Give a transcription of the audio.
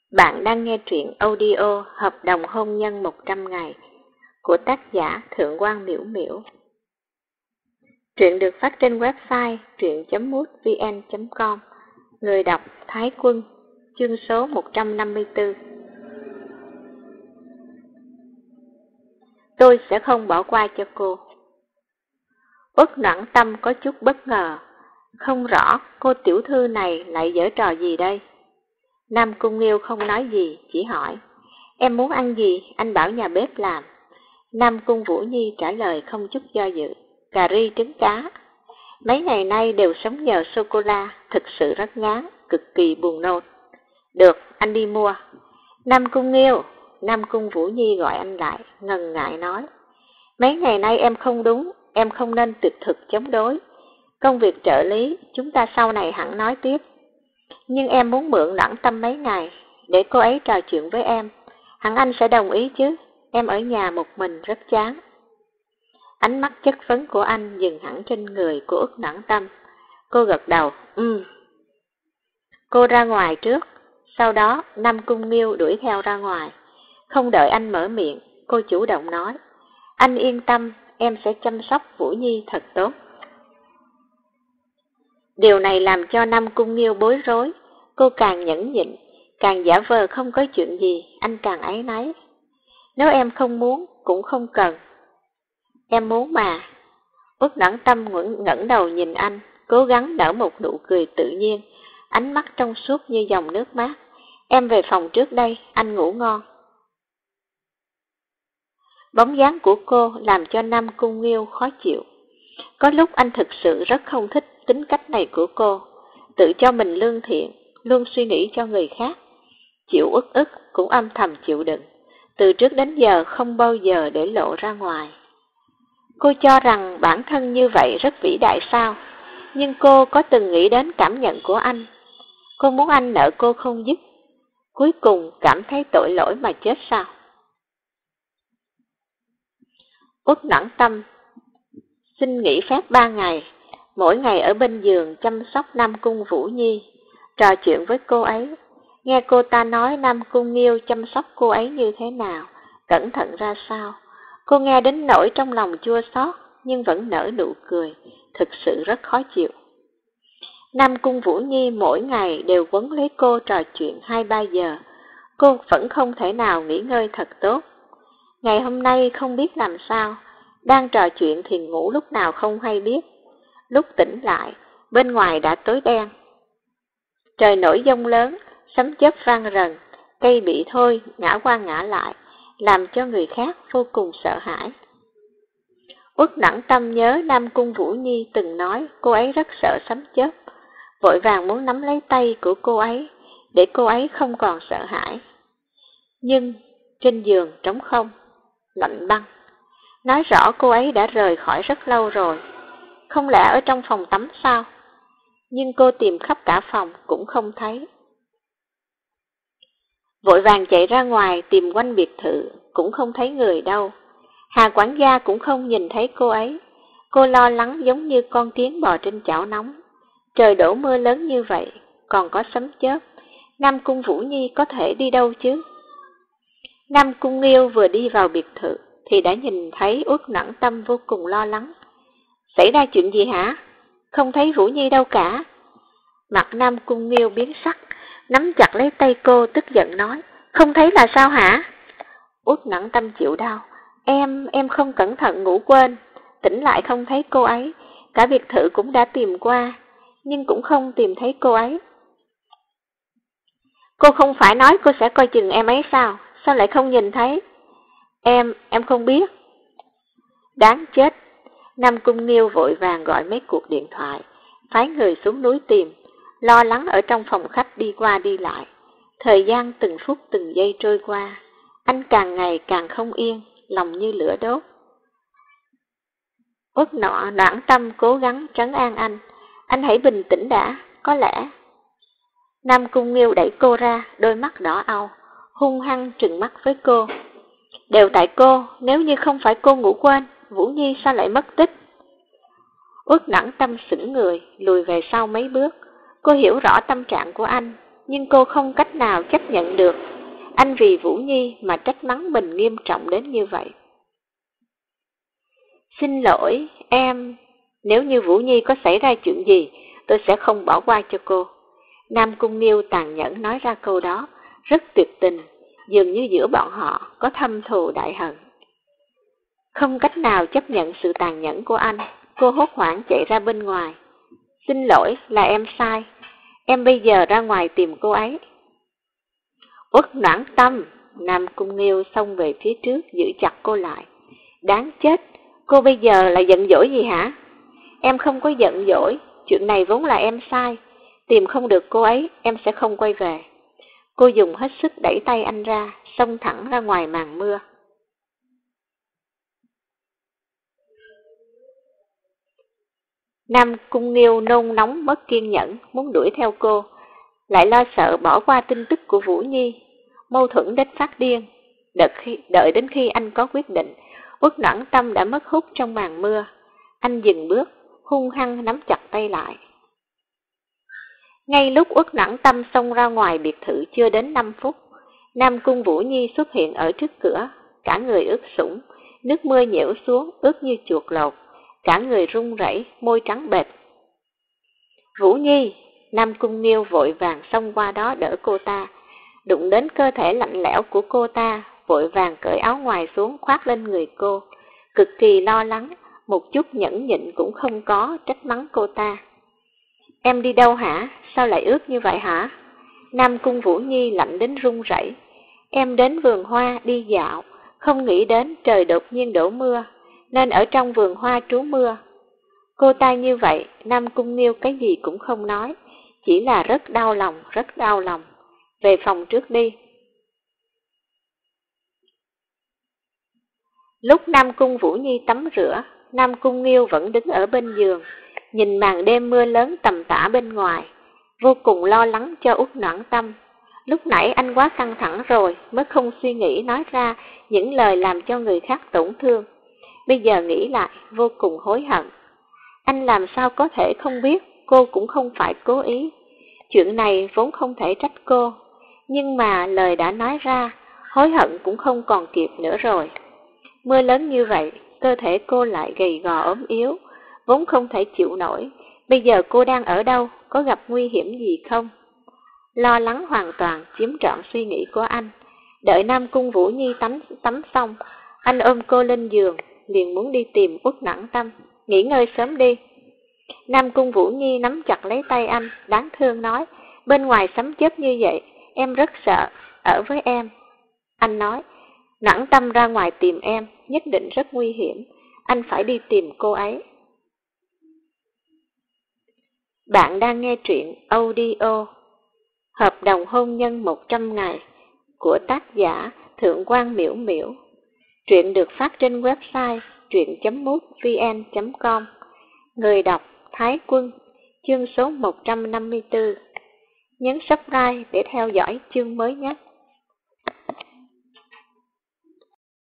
Bạn đang nghe truyện audio Hợp đồng hôn nhân 100 ngày của tác giả Thượng quan Miễu Miễu. Truyện được phát trên website truyện.mútvn.com. Người đọc Thái Quân. Chương số 154. Tôi sẽ không bỏ qua cho cô. Uất Noãn Tâm có chút bất ngờ. Không rõ cô tiểu thư này lại giở trò gì đây. Nam Cung Nghiêu không nói gì, chỉ hỏi: Em muốn ăn gì, anh bảo nhà bếp làm. Nam Cung Vũ Nhi trả lời không chút do dự: Cà ri trứng cá. Mấy ngày nay đều sống nhờ sô-cô-la, thực sự rất ngán, cực kỳ buồn nôn. Được, anh đi mua. Nam Cung Nghiêu. Nam Cung Vũ Nhi gọi anh lại, ngần ngại nói: Mấy ngày nay em không đúng, em không nên tuyệt thực chống đối. Công việc trợ lý, chúng ta sau này hẳn nói tiếp. Nhưng em muốn mượn Noãn Tâm mấy ngày, để cô ấy trò chuyện với em. Hẳn anh sẽ đồng ý chứ, em ở nhà một mình rất chán. Ánh mắt chất vấn của anh dừng hẳn trên người của Uất Noãn Tâm. Cô gật đầu, Cô ra ngoài trước, sau đó Nam Cung Nghiêu đuổi theo ra ngoài. Không đợi anh mở miệng, cô chủ động nói: Anh yên tâm, em sẽ chăm sóc Vũ Nhi thật tốt. Điều này làm cho Nam Cung Nghiêu bối rối. Cô càng nhẫn nhịn, càng giả vờ không có chuyện gì, anh càng áy náy. Nếu em không muốn, cũng không cần. Em muốn mà. Uất Noãn Tâm ngẩng đầu nhìn anh, cố gắng nở một nụ cười tự nhiên, ánh mắt trong suốt như dòng nước mát. Em về phòng trước đây, anh ngủ ngon. Bóng dáng của cô làm cho Nam Cung Nghiêu khó chịu. Có lúc anh thực sự rất không thích tính cách này của cô, tự cho mình lương thiện, luôn suy nghĩ cho người khác. Chịu uất ức cũng âm thầm chịu đựng, từ trước đến giờ không bao giờ để lộ ra ngoài. Cô cho rằng bản thân như vậy rất vĩ đại sao? Nhưng cô có từng nghĩ đến cảm nhận của anh. Cô muốn anh nợ cô không dứt, cuối cùng cảm thấy tội lỗi mà chết sao? Uất Noãn Tâm xin nghỉ phép 3 ngày, mỗi ngày ở bên giường chăm sóc Nam Cung Vũ Nhi, trò chuyện với cô ấy, nghe cô ta nói Nam Cung Nghiêu chăm sóc cô ấy như thế nào, cẩn thận ra sao. Cô nghe đến nỗi trong lòng chua xót, nhưng vẫn nở nụ cười, thực sự rất khó chịu. Nam Cung Vũ Nhi mỗi ngày đều quấn lấy cô trò chuyện 2-3 giờ, cô vẫn không thể nào nghỉ ngơi thật tốt. Ngày hôm nay không biết làm sao, đang trò chuyện thì ngủ lúc nào không hay biết. Lúc tỉnh lại, bên ngoài đã tối đen. Trời nổi giông lớn, sấm chớp vang rần, cây bị thôi ngã qua ngã lại, làm cho người khác vô cùng sợ hãi. Uất Noãn Tâm nhớ Nam Cung Vũ Nhi từng nói cô ấy rất sợ sấm chớp, vội vàng muốn nắm lấy tay của cô ấy, để cô ấy không còn sợ hãi. Nhưng trên giường trống không, lạnh băng. Nói rõ cô ấy đã rời khỏi rất lâu rồi, không lẽ ở trong phòng tắm sao? Nhưng cô tìm khắp cả phòng cũng không thấy. Vội vàng chạy ra ngoài tìm quanh biệt thự, cũng không thấy người đâu. Hà quản gia cũng không nhìn thấy cô ấy. Cô lo lắng giống như con kiến bò trên chảo nóng. Trời đổ mưa lớn như vậy, còn có sấm chớp, Nam Cung Vũ Nhi có thể đi đâu chứ? Nam Cung Nghiêu vừa đi vào biệt thự thì đã nhìn thấy Uất Noãn Tâm vô cùng lo lắng. Xảy ra chuyện gì hả? Không thấy Vũ Nhi đâu cả. Mặt Nam Cung Nghiêu biến sắc, nắm chặt lấy tay cô tức giận nói: Không thấy là sao hả? Uất Noãn Tâm chịu đau: Em không cẩn thận ngủ quên, tỉnh lại không thấy cô ấy, cả biệt thự cũng đã tìm qua, nhưng cũng không tìm thấy cô ấy. Cô không phải nói cô sẽ coi chừng em ấy sao? Sao lại không nhìn thấy? Em không biết. Đáng chết. Nam Cung Nghiêu vội vàng gọi mấy cuộc điện thoại, phái người xuống núi tìm, lo lắng ở trong phòng khách đi qua đi lại. Thời gian từng phút từng giây trôi qua, anh càng ngày càng không yên, lòng như lửa đốt. Uất Noãn Tâm cố gắng trấn an anh hãy bình tĩnh đã, có lẽ. Nam Cung Nghiêu đẩy cô ra, đôi mắt đỏ au, hung hăng trừng mắt với cô. Đều tại cô, nếu như không phải cô ngủ quên, Vũ Nhi sao lại mất tích? Uất Noãn Tâm sững người, lùi về sau mấy bước. Cô hiểu rõ tâm trạng của anh, nhưng cô không cách nào chấp nhận được anh vì Vũ Nhi mà trách mắng mình nghiêm trọng đến như vậy. Xin lỗi, em, nếu như Vũ Nhi có xảy ra chuyện gì, tôi sẽ không bỏ qua cho cô. Nam Cung Nghiêu tàn nhẫn nói ra câu đó, rất tuyệt tình, dường như giữa bọn họ có thâm thù đại hận. Không cách nào chấp nhận sự tàn nhẫn của anh, cô hốt hoảng chạy ra bên ngoài. Xin lỗi, là em sai. Em bây giờ ra ngoài tìm cô ấy. Uất Noãn Tâm, Nam Cung Nghiêu xông về phía trước giữ chặt cô lại. Đáng chết, cô bây giờ là giận dỗi gì hả? Em không có giận dỗi, chuyện này vốn là em sai. Tìm không được cô ấy, em sẽ không quay về. Cô dùng hết sức đẩy tay anh ra, xông thẳng ra ngoài màn mưa. Nam Cung Nghiêu nôn nóng mất kiên nhẫn, muốn đuổi theo cô, lại lo sợ bỏ qua tin tức của Vũ Nhi. Mâu thuẫn đến phát điên. Đợi đến khi anh có quyết định, Uất Noãn Tâm đã mất hút trong màn mưa. Anh dừng bước, hung hăng nắm chặt tay lại. Ngay lúc Uất Noãn Tâm xông ra ngoài biệt thự chưa đến 5 phút, Nam Cung Vũ Nhi xuất hiện ở trước cửa, cả người ướt sũng, nước mưa nhiễu xuống ướt như chuột lột, cả người run rẩy, môi trắng bệch. Vũ Nhi, Nam Cung Nghiêu vội vàng xông qua đó đỡ cô ta, đụng đến cơ thể lạnh lẽo của cô ta, vội vàng cởi áo ngoài xuống khoác lên người cô, cực kỳ lo lắng, một chút nhẫn nhịn cũng không có, trách mắng cô ta. Em đi đâu hả? Sao lại ướt như vậy hả? Nam Cung Vũ Nhi lạnh đến run rẩy. Em đến vườn hoa đi dạo, không nghĩ đến trời đột nhiên đổ mưa, nên ở trong vườn hoa trú mưa. Cô ta như vậy, Nam Cung Nghiêu cái gì cũng không nói, chỉ là rất đau lòng, rất đau lòng. Về phòng trước đi. Lúc Nam Cung Vũ Nhi tắm rửa, Nam Cung Nghiêu vẫn đứng ở bên giường, nhìn màn đêm mưa lớn tầm tã bên ngoài, vô cùng lo lắng cho Uất Noãn Tâm. Lúc nãy anh quá căng thẳng rồi, mới không suy nghĩ nói ra những lời làm cho người khác tổn thương. Bây giờ nghĩ lại, vô cùng hối hận. Anh làm sao có thể không biết cô cũng không phải cố ý. Chuyện này vốn không thể trách cô, nhưng mà lời đã nói ra, hối hận cũng không còn kịp nữa rồi. Mưa lớn như vậy, cơ thể cô lại gầy gò ốm yếu, vốn không thể chịu nổi. Bây giờ cô đang ở đâu, có gặp nguy hiểm gì không? Lo lắng hoàn toàn chiếm trọn suy nghĩ của anh. Đợi Nam Cung Vũ Nhi tắm xong, anh ôm cô lên giường, liền muốn đi tìm Uất Noãn Tâm. Nghỉ ngơi sớm đi. Nam Cung Vũ Nhi nắm chặt lấy tay anh, đáng thương nói, bên ngoài sấm chớp như vậy, em rất sợ, ở với em. Anh nói, Noãn Tâm ra ngoài tìm em, nhất định rất nguy hiểm, anh phải đi tìm cô ấy. Bạn đang nghe truyện audio Hợp đồng hôn nhân 100 ngày của tác giả Thượng quan Miễu Miễu. Truyện được phát trên website truyện.mútvn.com. Người đọc Thái Quân. Chương số 154. Nhấn subscribe để theo dõi chương mới nhất.